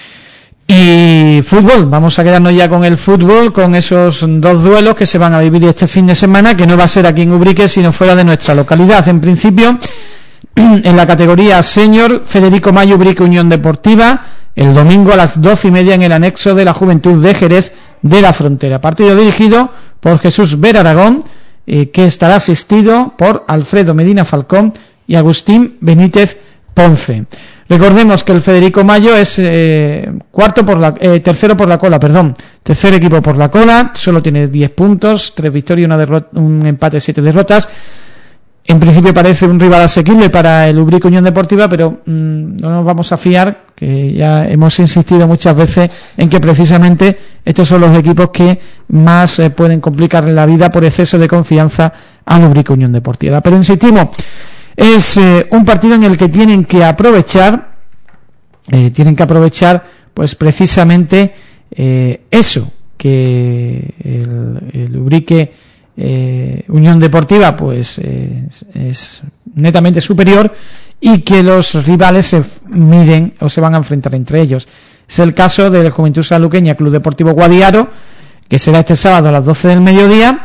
B: Y fútbol, vamos a quedarnos ya con el fútbol, con esos dos duelos que se van a vivir este fin de semana, que no va a ser aquí en Ubrique, sino fuera de nuestra localidad. En principio, en la categoría senior, Federico Mayo Ubrique Unión Deportiva, el domingo a las 12:30 en el anexo de la Juventud de Jerez de la Frontera. Partido dirigido por Jesús Vera Aragón, que estará asistido por Alfredo Medina Falcón y Agustín Benítez Ponce. Recordemos que el Federico Mayo es tercero por la cola, tercer equipo por la cola, solo tiene 10 puntos, 3 victorias, un empate, 7 derrotas. En principio parece un rival asequible para el Ubrique Unión Deportiva, pero no nos vamos a fiar, que ya hemos insistido muchas veces en que precisamente estos son los equipos que más pueden complicar la vida por exceso de confianza al Ubrique Unión Deportiva. Pero insistimos, es un partido en el que tienen que aprovechar pues precisamente eso, que el Ubrique Unión Deportiva pues es netamente superior y que los rivales se miden o se van a enfrentar entre ellos. Es el caso del Juventud Sanluqueña Club Deportivo Guadiaro, que será este sábado a las 12 del mediodía,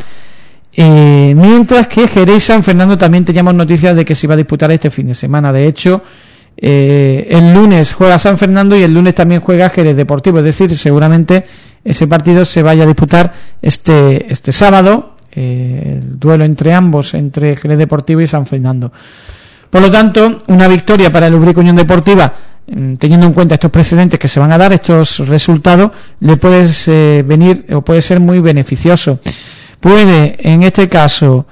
B: mientras que Jerez San Fernando también teníamos noticias de que se iba a disputar este fin de semana. De hecho, El lunes juega San Fernando y el lunes también juega Jerez Deportivo, es decir, seguramente ese partido se vaya a disputar este sábado, el duelo entre ambos, entre Jerez Deportivo y San Fernando. Por lo tanto, una victoria para el Ubrique Unión Deportiva, teniendo en cuenta estos precedentes que se van a dar, estos resultados, le puede venir o puede ser muy beneficioso. Puede, en este caso,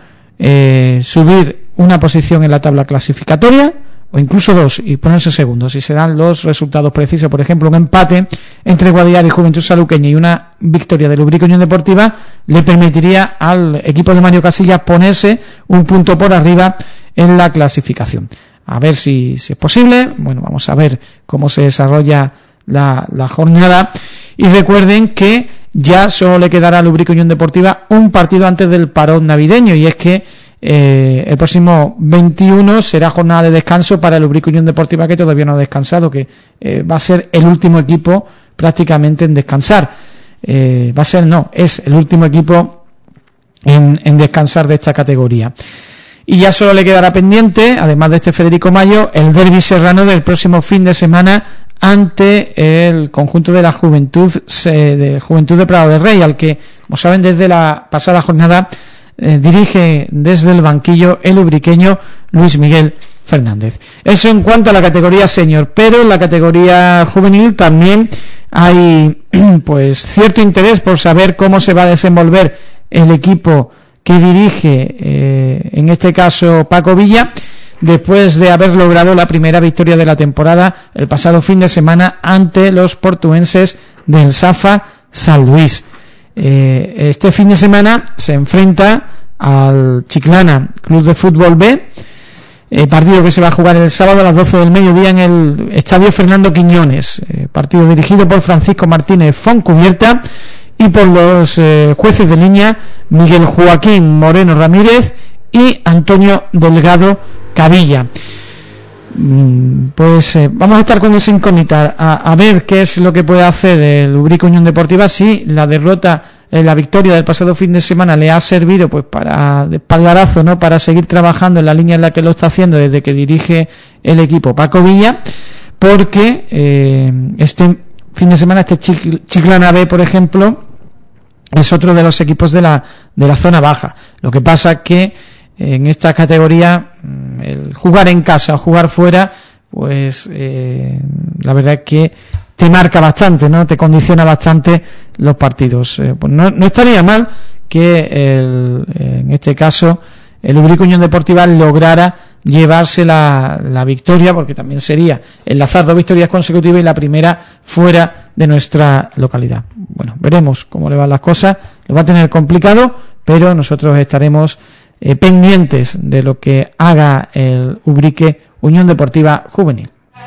B: subir una posición en la tabla clasificatoria, o incluso dos, y ponerse segundo. Si se dan los resultados precisos, por ejemplo, un empate entre Guadiar y Juventud Saluqueña y una victoria del Ubrique Unión Deportiva, le permitiría al equipo de Mario Casillas ponerse un punto por arriba en la clasificación. A ver si es posible. Bueno, vamos a ver cómo se desarrolla la jornada. Y recuerden que ya solo le quedará al Ubrique Unión Deportiva un partido antes del parón navideño, y es que el próximo 21 será jornada de descanso para el Ubrique Unión Deportiva, que todavía no ha descansado, que va a ser el último equipo prácticamente en descansar. Es el último equipo en descansar de esta categoría. Y ya solo le quedará pendiente, además de este Federico Mayo, el derbi serrano del próximo fin de semana ante el conjunto de la Juventud de Prado de Rey, al que, como saben, desde la pasada jornada dirige desde el banquillo el ubriqueño Luis Miguel Fernández. Eso en cuanto a la categoría senior, pero en la categoría juvenil también hay pues cierto interés por saber cómo se va a desenvolver el equipo que dirige en este caso Paco Villa, después de haber logrado la primera victoria de la temporada el pasado fin de semana ante los portuenses del Safa San Luis. Este fin de semana se enfrenta al Chiclana Club de Fútbol B, partido que se va a jugar el sábado a las 12 del mediodía en el Estadio Fernando Quiñones, partido dirigido por Francisco Martínez Foncubierta y por los jueces de línea Miguel Joaquín Moreno Ramírez y Antonio Delgado Cavilla. Pues vamos a estar con esa incógnita a ver qué es lo que puede hacer el Ubrique Unión Deportiva, si la derrota, la victoria del pasado fin de semana le ha servido pues para de espaldarazo, ¿no?, para seguir trabajando en la línea en la que lo está haciendo desde que dirige el equipo Paco Villa, porque este fin de semana este Chiclana B, por ejemplo, es otro de los equipos de la zona baja. Lo que pasa que en esta categoría el jugar en casa o jugar fuera, pues la verdad es que te marca bastante, ¿no?, te condiciona bastante los partidos. Pues no estaría mal que en este caso el Ubrique Unión Deportiva lograra llevarse la victoria, porque también sería enlazar 2 victorias consecutivas y la primera fuera de nuestra localidad. Bueno, veremos cómo le van las cosas. Lo va a tener complicado, pero nosotros estaremos pendientes de lo que haga el Ubrique Unión Deportiva Juvenil.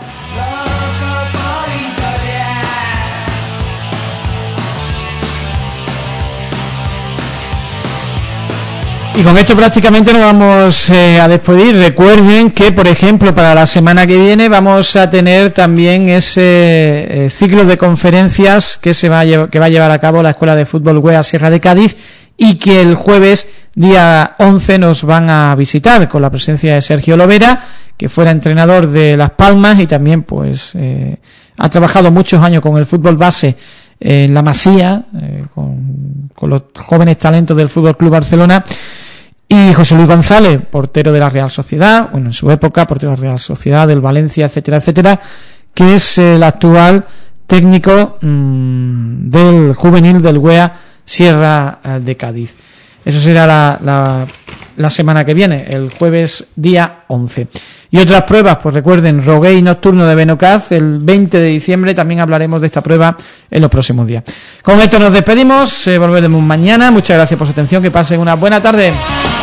B: Y con esto prácticamente nos vamos a despedir. Recuerden que, por ejemplo, para la semana que viene vamos a tener también ese ciclo de conferencias que va a llevar a cabo la Escuela de Fútbol UEA Sierra de Cádiz, y que el jueves día 11 nos van a visitar con la presencia de Sergio Lovera, que fuera entrenador de Las Palmas y también pues ha trabajado muchos años con el fútbol base en la Masía, con los jóvenes talentos del Fútbol Club Barcelona, y José Luis González, portero de la Real Sociedad, bueno, en su época portero de la Real Sociedad, del Valencia, etcétera, etcétera, que es el actual técnico del juvenil del UEA Sierra de Cádiz. Eso será la semana que viene, el jueves día 11. Y otras pruebas, pues recuerden, Roguey Nocturno de Benocaz, el 20 de diciembre, también hablaremos de esta prueba en los próximos días. Con esto nos despedimos, volveremos mañana. Muchas gracias por su atención, que pasen una buena tarde.